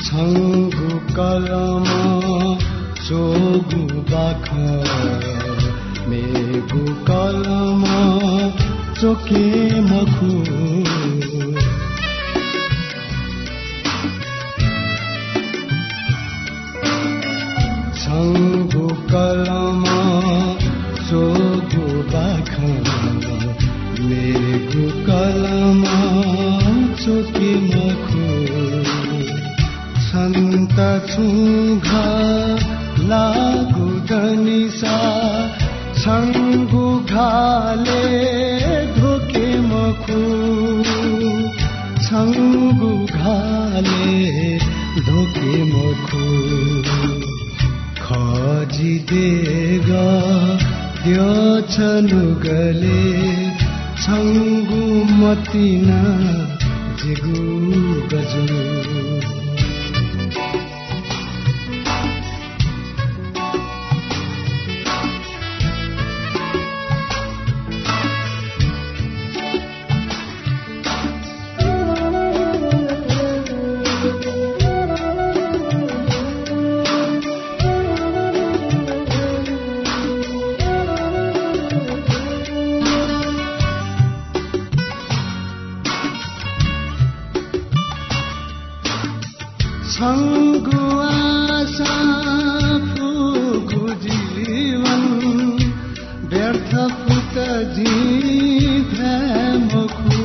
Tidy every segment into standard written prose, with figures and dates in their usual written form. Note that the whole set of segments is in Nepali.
छङ्गु कलम चोगु बाख मेगु कलम चोके मखु छङ्गु कलम चोगु बाख मेगु कलम चोके मखु छन्त छुघा लागु दनिसा छङ्गु घाले धोके मखु छङ्गु घाले धोके मखु खजी देगा त्यो छनु गले छङ्गु मतिना जिगु गजु छङ्गु आशा फुगु जीवन व्यर्थ फुट जीभ्यामखु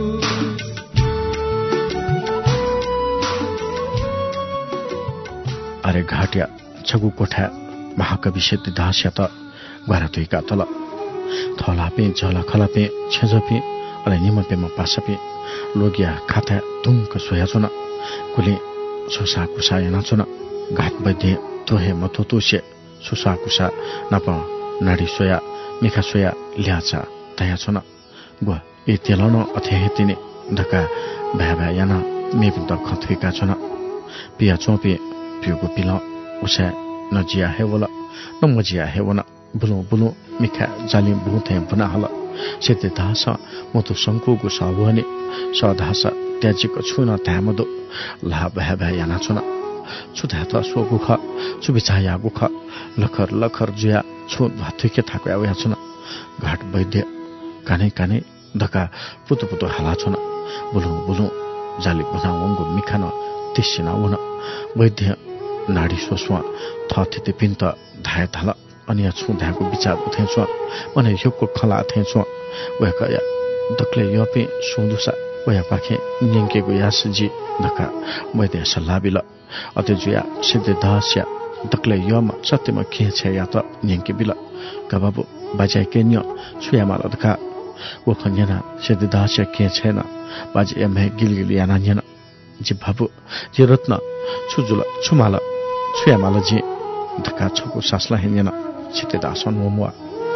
अरे घाट्या छगु कोठा महाकवि सिद्धिदास त ग्वारातुइका तल थलापे झला खलापे छेजपे अले निमपेमा पासपे लोगिया खाता तुंक सोयाचुन कुले सोसाकुसा यानाचुन घाट वैद्य तोहे मथोतोसे सोसाकुसा नप नाडी सोया मिखा सोया ल्याचा तयाचुन गु ए तेलन अथे हेतिने ढका भ्याभ्या याना मेबिन्द खथुइका छुन पिया चोपे पियोगु पिल उसा नजिया हेवला नमजिया हेवना बुलु बुलु मिखा जाली बुथे बुना हल सेते दास मतो संकुगु सावने सदास त्याजिको छुन तामदो ला भ्याभ्या याना छुन छुधा त सोगु ख चुबिचाया गुख लखर लखर जुया छु भाथुके थाको आया छुन घाट वैद्य काने काने धका पुतु पुतु हाला छुन बुलु बुलु जाली बुनावंगु मिखान तिसिना उन वैद्य नाडी सोस्वा थथिते पिन्त धाय थाल अनि छु धाको विचार उठेछ मने योको खला थेछ वकया दक्ले यपे सुदुसा वया पाखे निंकेको यासजी धका वैद्य सल्लाबिल अते जुया सिद्धे दास्या दक्ले यम सत्यमा के छ या त निंके बिल कबाबु बाजाय केन्य सुयामाल धका वखन्यना सिद्धे दास्या के छैन बाजे एमे गिलगिल याना न्यना जे बाबु जे रत्न छुजुल छुमाल सुयामाल जे धका छको सासला हेन्यना सिद्धे दासन मोमुआ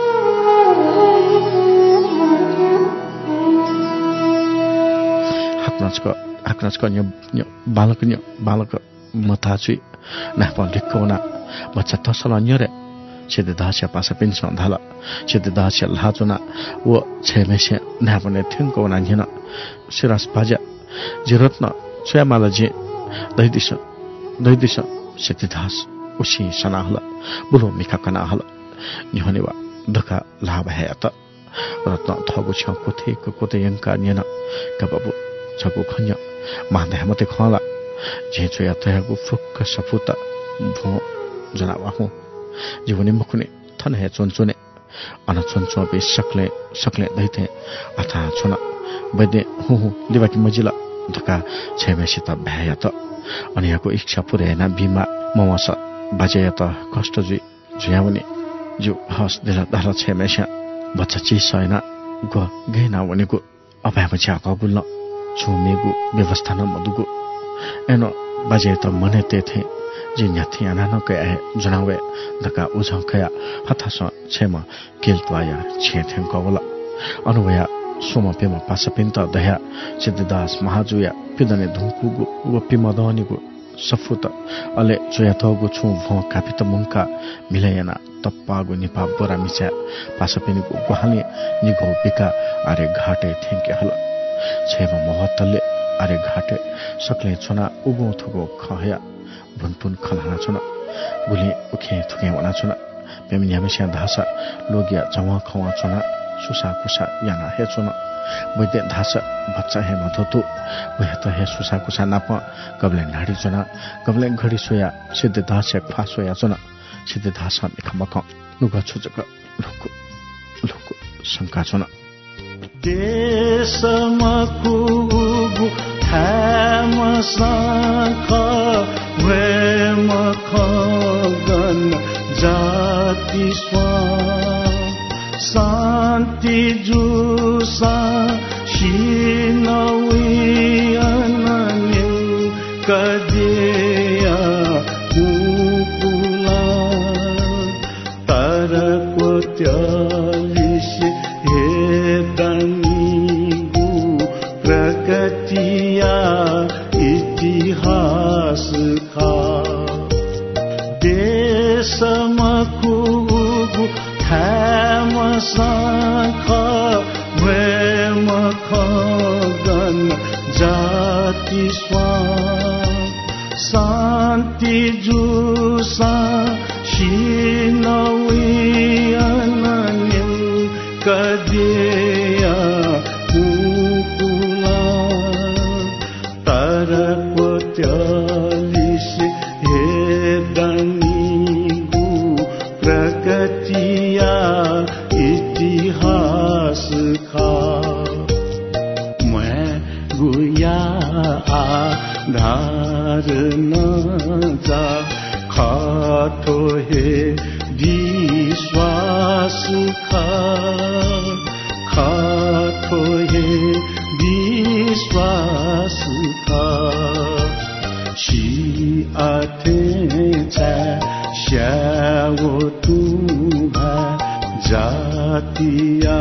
हाक्नाचको न्य बालक मथाचुई नापा लिक्कोना बच्चा तसल न्यरे सिद्धे दास्या पासा पिन्सन धाला सिद्धे दास्या लाचुना व छेमेसे नापने थिंकोना न्यना सिरास बाजा जे रत्न सुयामाल जे दैदिस सिद्धे दास उसी सनाहला बुलो मिखा कनाहला निहनेवा धका लाभ हेत रत्न थगु छ कोथे यंका न्यना कबाबु छगु खन्य मान्दे मते खला जे छोया तयागु फुक्क सफुता भो जनावा हो जीवनी मुखने थन हे चोनचोने अन चोनचो बे सकले दैथे अथा छुना बदे हु लिबाकी मजिला धका छेमेसित भ्यायत अनि याको इच्छा पुरेना बिमा ममस बाजेत कष्ट जुयावने जो हस दिला दला छेमेसा बच्चा चिसैना ग गेना वनेको अभाव छाका गुल्न छुमेगु व्यवस्था न मदुगु एनो बाजे त मने तेथे जे न्याथि आना कया जनावे धका उझखया हथास छेमा केलत्वाया छेथें कवला अनुवया सोम पेमा पासपिन्त दया सिद्धदास महाजुया पिदने धुकुगु व पिमदनिगु सफुत अले जोयाथगु छु भ कापित मुंका मिलायना तप्पागु निपा बोरा मिचा पासपिनिगु गुहाले निगो बिका अरे घाटे थेंके हल छेमा महतले अरे घाटे सक्ले छोना उगो थुगो खहया भुनपुन खलाना छोना गुली उखे थुके वना छोना पेमियामेसिया धासा लोगिया जमा खवा छोना सुसा कुसा याना हे छोना वैद्य धासा बच्चा हे मधोतु वहत हे सुसा कुसा नाप कबले नाडी छोना कबले घडी सोया सिद्ध धासा खा सोया छोना सिद्ध धासा मिखमक नुगा छुजक लोको लोको शंका छोना देशमकु थामसख वेमखगन जाति शान्ति जुसा शिनवियनन्यं कदेया कुकुला तरकोत्यलिसि हेदनिगु प्रगतिया इतिहास खा देशमकुगु थामसख वेमखगन जाति शान्ति जुसा शिनवियनन्यं कदेया कुकुला तरकोत्यलिसि हेदनिगु प्रगतिया इतिहास खा मैं गुया आधार न जा खातो हे विश्वास खातो हे विश्वास शी आते श्यावो तुम्हा जातिया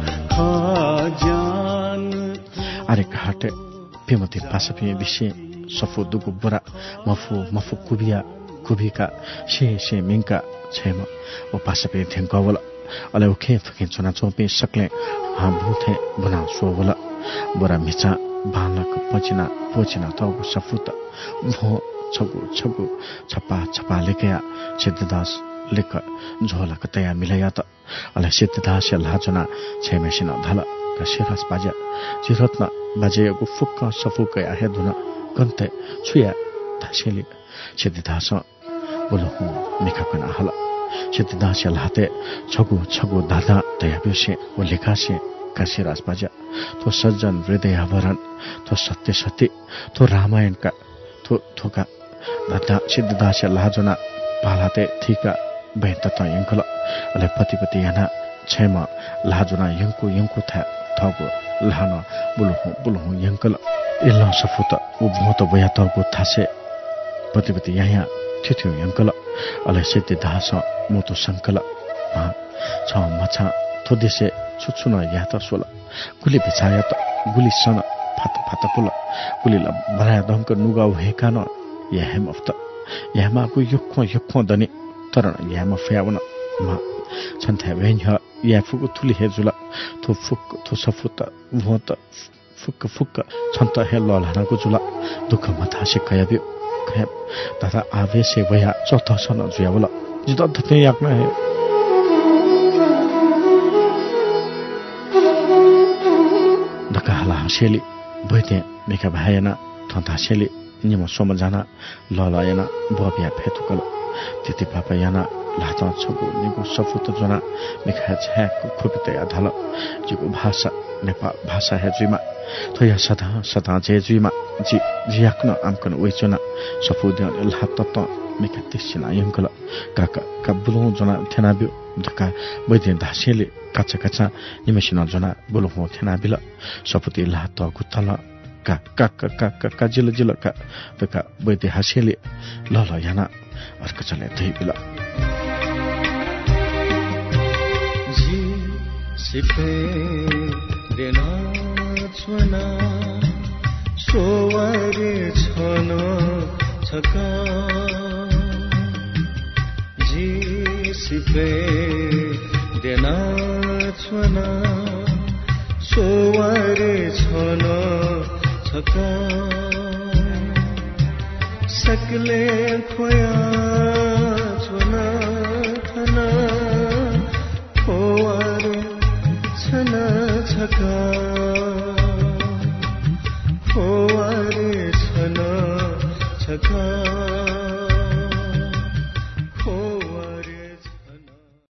खाजान अरे घाटे पेमति पासपे विषय सफो दुगु बुरा मफु कुबिया कुबिका शे मिंका छेम ओ पासपे थेंकवल अले उखे थुके चुना चोपे सकले हा भूथे बना सोवल बुरा मिचा बालक पोचिना तगु सफुत भो छगु छपा लेकया सिद्धदास लेख झोलक तया मिलया त अले सिद्धदास लाजना छेमेसिन धल कशिरास बाजा जिरत्न बाजेगु फुक्क सफुक आहे धुन कन्ते छुया थासेली सिद्धदास बोलो हु मिखकन हल सिद्धदास लाते छगु दादा तया बिसे ओ लेखासे कशिरास बाजा तो सज्जन हृदय आवरण तो सत्य तो रामायण का थोका दादा सिद्धदास लाजना पालाते थिका बेहत यंकल अले पतिपति याना छेमा लाजना यंकु था थगो लाना बुलहु यंकल इल्ला सफुत उभोत बया तगो थासे पतिपति यहाँ थियो यंकल अले सिद्धदास मोतो संकल छ मछा थोदिसे छुछुन यात सोल गुली बिछाया त गुली सन फात पुल गुली बराया दमक नुगा हेका न याहेम अफ्त यामा को यक्खो दने तरन यामा फ्यावन मा छन्थे वेन्ह या फुक थुली हेजुला थो फुक थो सफुत भोत फुक छन्त हे ललाको जुला दुख मथा से कयाबि खयाब तथा आवेशे भया चौथा सन जुयावला जित धते याक्न हे दकाला हसेली भइते मेका भायना थन्तासेली निम सोमजना ललयना बबिया फेतुकल त्यति पापा याना लाता छगु निगु सफुत जना मेखा छ्याको खुपिते अधल जिगु भाषा नेपाल भाषा हे जुइमा थया सदा जे जुइमा जियाक्न आमकन ओइचना सफुद लात त मेखा तिसिना यंकल काका कबुलो जना थेनाबियो धका बैदे धासेले काचा निमेसिन जना बुलो हो थेनाबिल सफुति लात गुतल का जिल का तका बैदे हासेले लल याना अर्क चले धैबिल जी सिपे देना छना सोवारे छन छका जी सिपे देना छना सोवारे छन छका सकले खोया छोना थना खोवारे छना छका खोवारे छना छका